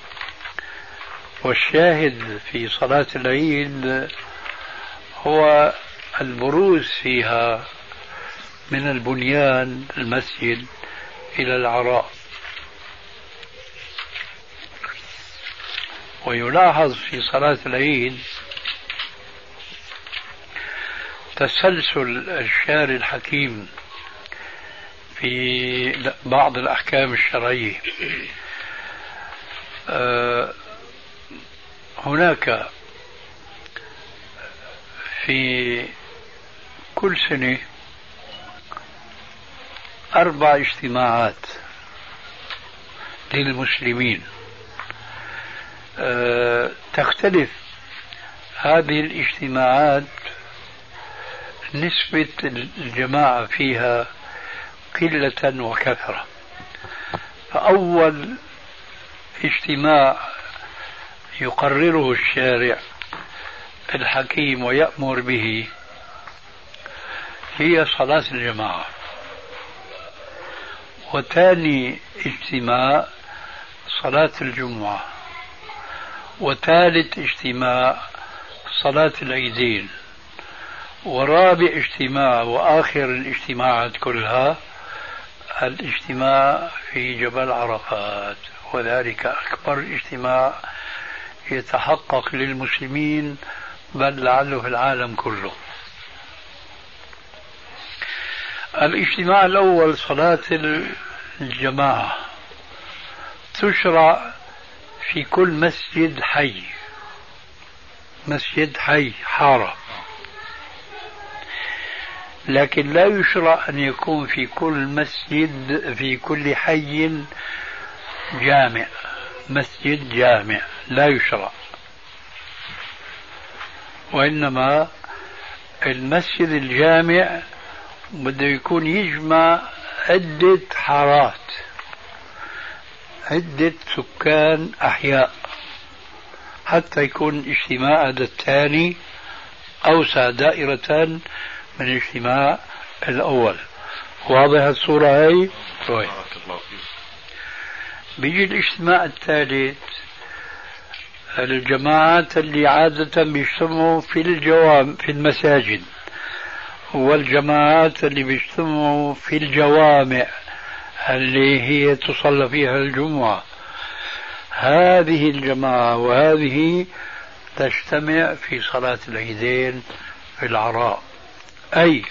والشاهد في صلاة العيد هو البروز فيها من البنيان المسجد إلى العراء. ويلاحظ في صلاة العيد تسلسل الشارع الحكيم في بعض الأحكام الشرعية. هناك في كل سنة 4 اجتماعات للمسلمين. تختلف هذه الاجتماعات نسبة الجماعة فيها قلة وكثرة. فأول اجتماع يقرره الشارع الحكيم ويأمر به هي صلاة الجماعة. وثاني اجتماع صلاة الجمعة. وثالث اجتماع صلاة العيدين. ورابع اجتماع وآخر الاجتماعات كلها الاجتماع في جبل عرفات، وذلك أكبر اجتماع يتحقق للمسلمين، بل لعله في العالم كله. الاجتماع الأول صلاة الجماعة تشرع في كل مسجد حي، مسجد حي حارة، لكن لا يشرع أن يكون في كل مسجد في كل حي جامع، مسجد جامع لا يشرع. وإنما المسجد الجامع بده يكون يجمع عدة حارات، عدة سكان أحياء، حتى يكون الاجتماع هذا الثاني أوسع دائرة من الاجتماع الأول. واضح الصورة هاي؟ طيب. بيجي الاجتماع الثالث الجماعات اللي عادة بيجتمعوا في في المساجد، والجماعات اللي بيجتمعوا في الجوامع اللي هي تصلى فيها الجمعة. هذه الجماعة وهذه تجتمع في صلاة العيدين في العراء. أي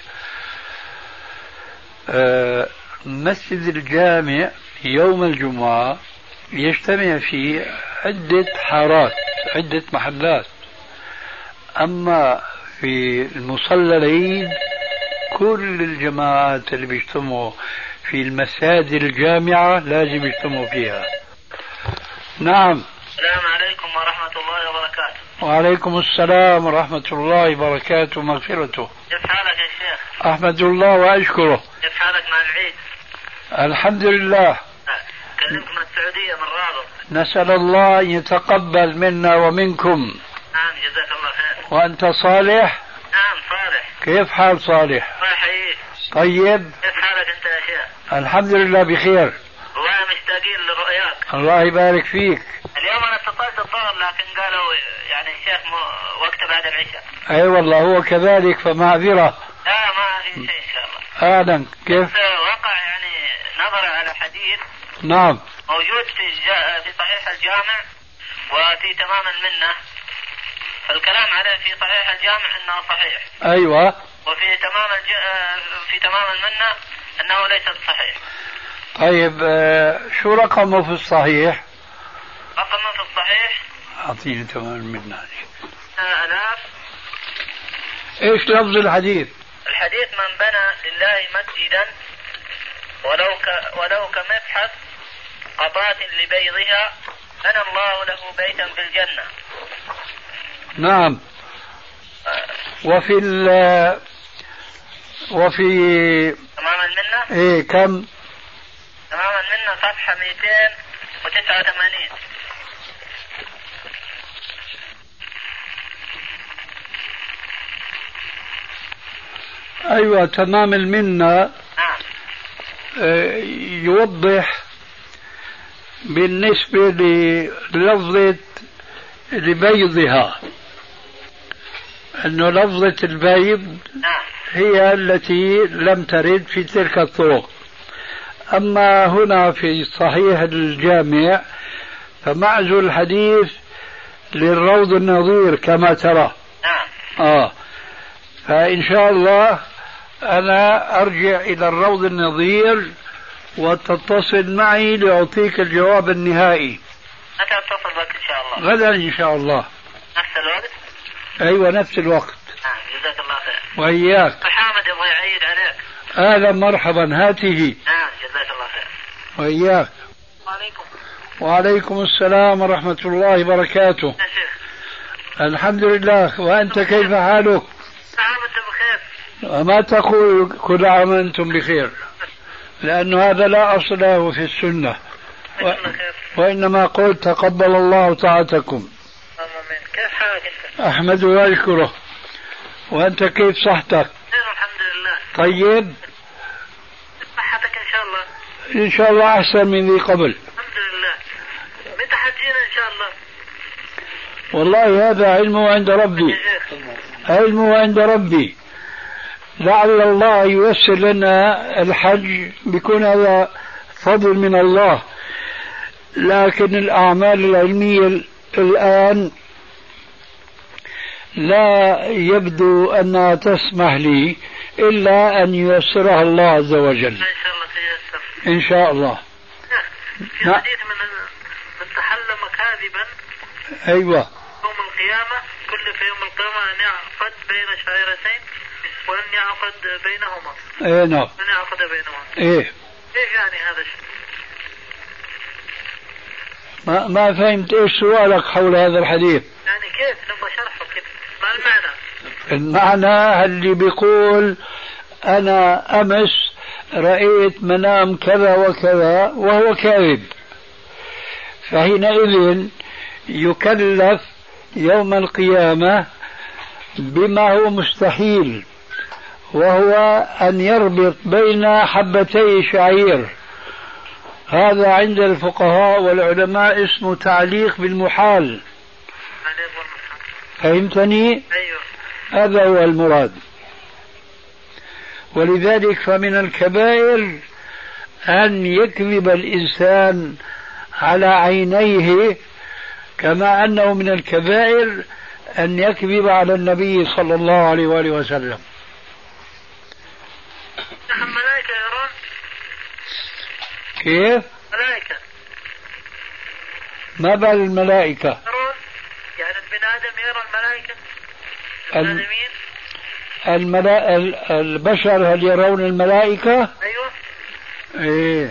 مسجد الجامع يوم الجمعة يجتمع فيه عدة حارات، عدة محلات. أما في المصلى العيد كل الجماعات اللي بيجتمعوا في المساجد الجامعة لازم يجتمعوا فيها. نعم. السلام عليكم ورحمة الله وبركاته. وعليكم السلام ورحمة الله وبركاته ومغفرته. كيف حالك يا شيخ؟ أحمد الله وأشكره. كيف حالك مع العيد؟ الحمد لله. كلمت من السعودية من رابط. نسأل الله أن يتقبل منا ومنكم. نعم جزاك الله خير. وأنت صالح؟ نعم صالح. كيف حال صالح؟ الله يحييك. طيب. كيف حالك أنت يا شيخ؟ الحمد لله بخير. والله مشتاقين لرؤياك. الله يبارك فيك. اليوم أنا اتصلت الظهر لكن قالوا يعني الشيخ وقت بعد العشاء. أي والله هو كذلك فمعذرة. لا ما في شيء إن شاء الله. أهلا. كيف؟ وقع يعني نظر على حديث نعم موجود في صحيح الجامع وفي تمام المنة، فالكلام عليه في صحيح الجامع أنه صحيح. أيوة. وفي في تمام المنة أنه ليس صحيح. طيب شو رقمه في الصحيح؟ رقمه في الصحيح أعطيني تمام المنة. 1000. إيش لفظ الحديث؟ الحديث من بنى لله مسجدا ولو كمبحث قطات لبيضها بنى الله له بيتا في الجنة. نعم. وفي تمام المنة. إيه كم؟ تمام المنة صفحة 289. أيوة تمام المنة. يوضح بالنسبة للفظة لبيضها أنه لفظة البيض هي التي لم ترد في تلك الطرق. أما هنا في صحيح الجامع فمعزو الحديث للروض النظير كما ترى. فإن شاء الله أنا أرجع إلى الروض النظير وتتصل معي لأعطيك الجواب النهائي. متى أتصل بك إن شاء الله؟ غدا إن شاء الله. نفس الوقت؟ أيوة نفس الوقت. جزاك الله خير. وإياك. محمد يبغى يعيد عليك. أهلا مرحبا هاته. جزاك الله خير. وإياك. وعليكم. وعليكم السلام ورحمة الله وبركاته. الحمد لله. وأنت كيف حالك؟ بخير. وما تقول كل عام أنتم بخير، لأن هذا لا أصل له في السنة، وإنما قل تقبل الله طاعتكم. كيف حالك أنت؟ أحمد وأشكره. وأنت كيف صحتك؟ الحمد لله. طيب صحتك إن شاء الله؟ إن شاء الله أحسن من ذي قبل. الحمد لله. متى حتجينا إن شاء الله؟ والله هذا علمه عند ربي، علمه عند ربي. لعل الله ييسر لنا الحج، بيكون هذا فضل من الله، لكن الأعمال العلمية الآن لا يبدو أنها تسمح لي إلا أن ييسرها الله عز وجل. إن شاء الله تيسر. إن شاء الله. في حديث من تحلم كاذبا أيوة يوم القيامة كل في يوم القيامة أن يعقد بين شعيرتين وأن يعقد بينهما. إيه نعم. أن يعقد بينهما. إيه. إيش يعني هذا الشيء؟ ما فهمت إيش سؤالك حول هذا الحديث؟ يعني كيف نبغى شرحه كيف؟ ما المعنى؟ المعنى اللي بيقول أنا أمس رأيت منام كذا وكذا وهو كاذب، فحينئذ يكلف يوم القيامة بما هو مستحيل، وهو أن يربط بين حبتي شعير. هذا عند الفقهاء والعلماء اسمه تعليق بالمحال. فهمتني؟ أيوه. هذا هو المراد. ولذلك فمن الكبائر أن يكذب الإنسان على عينيه، كما أنه من الكبائر أن يكذب على النبي صلى الله عليه وآله وسلم. الملائكة يرون؟ كيف؟ ملائكة. ما بال الملائكة؟ يرون؟ يعني ابن آدم يرى الملائكة؟ البشر هل يرون الملائكة؟ أيوه. إيه.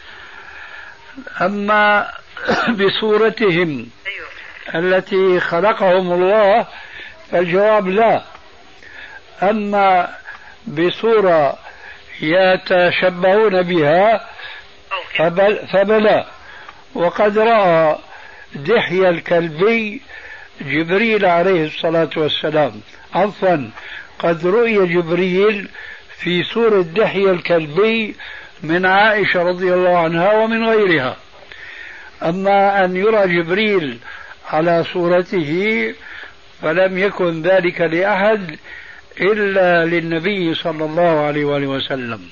أما بصورتهم أيوه. التي خلقهم الله فالجواب لا. أما بصورة يتشبهون بها فبلا. وقد رأى دحية الكلبي جبريل عليه الصلاة والسلام، عفوا قد رؤي جبريل في سورة دحية الكلبي من عائشة رضي الله عنها ومن غيرها. أما أن يرى جبريل على صورته فلم يكن ذلك لأحد إلا للنبي صلى الله عليه وآله وسلم.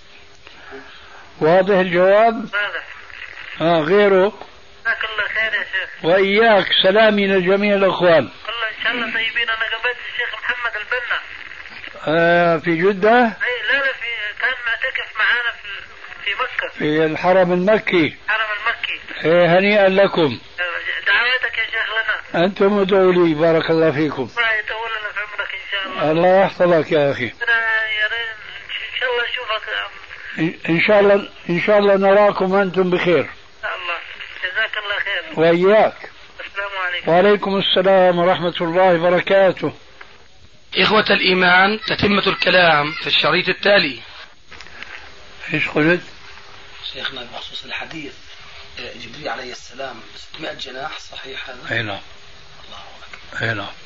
واضح الجواب؟ واضح. غيره؟ جزاك الله خير يا شيخ. وإياك سلامي لجميع الأخوان. والله إن شاء الله طيبين. أنا قابلت الشيخ محمد البنا. في جدة؟ أي لا كان معتكف معانا في مكة. في الحرم المكي. الحرم المكي. هنيئا لكم. دعواتك يا شيخ لنا. أنتم ادعوا لي بارك الله فيكم. الله يطول لنا في عمرك إن شاء الله. الله يحفظك يا أخي. إن شاء الله أشوفك. إن شاء الله نراكم أنتم بخير. إن شاء الله. جزاك الله خير. وإياك. السلام عليكم. وعليكم السلام ورحمة الله وبركاته. إخوة الإيمان، تتمة الكلام في الشريط التالي. إيش قلت؟ شيخنا بخصوص الحديث جبريل عليه السلام 600 جناح، صحيح هذا؟ أي نعم. الله أكبر. أي نعم.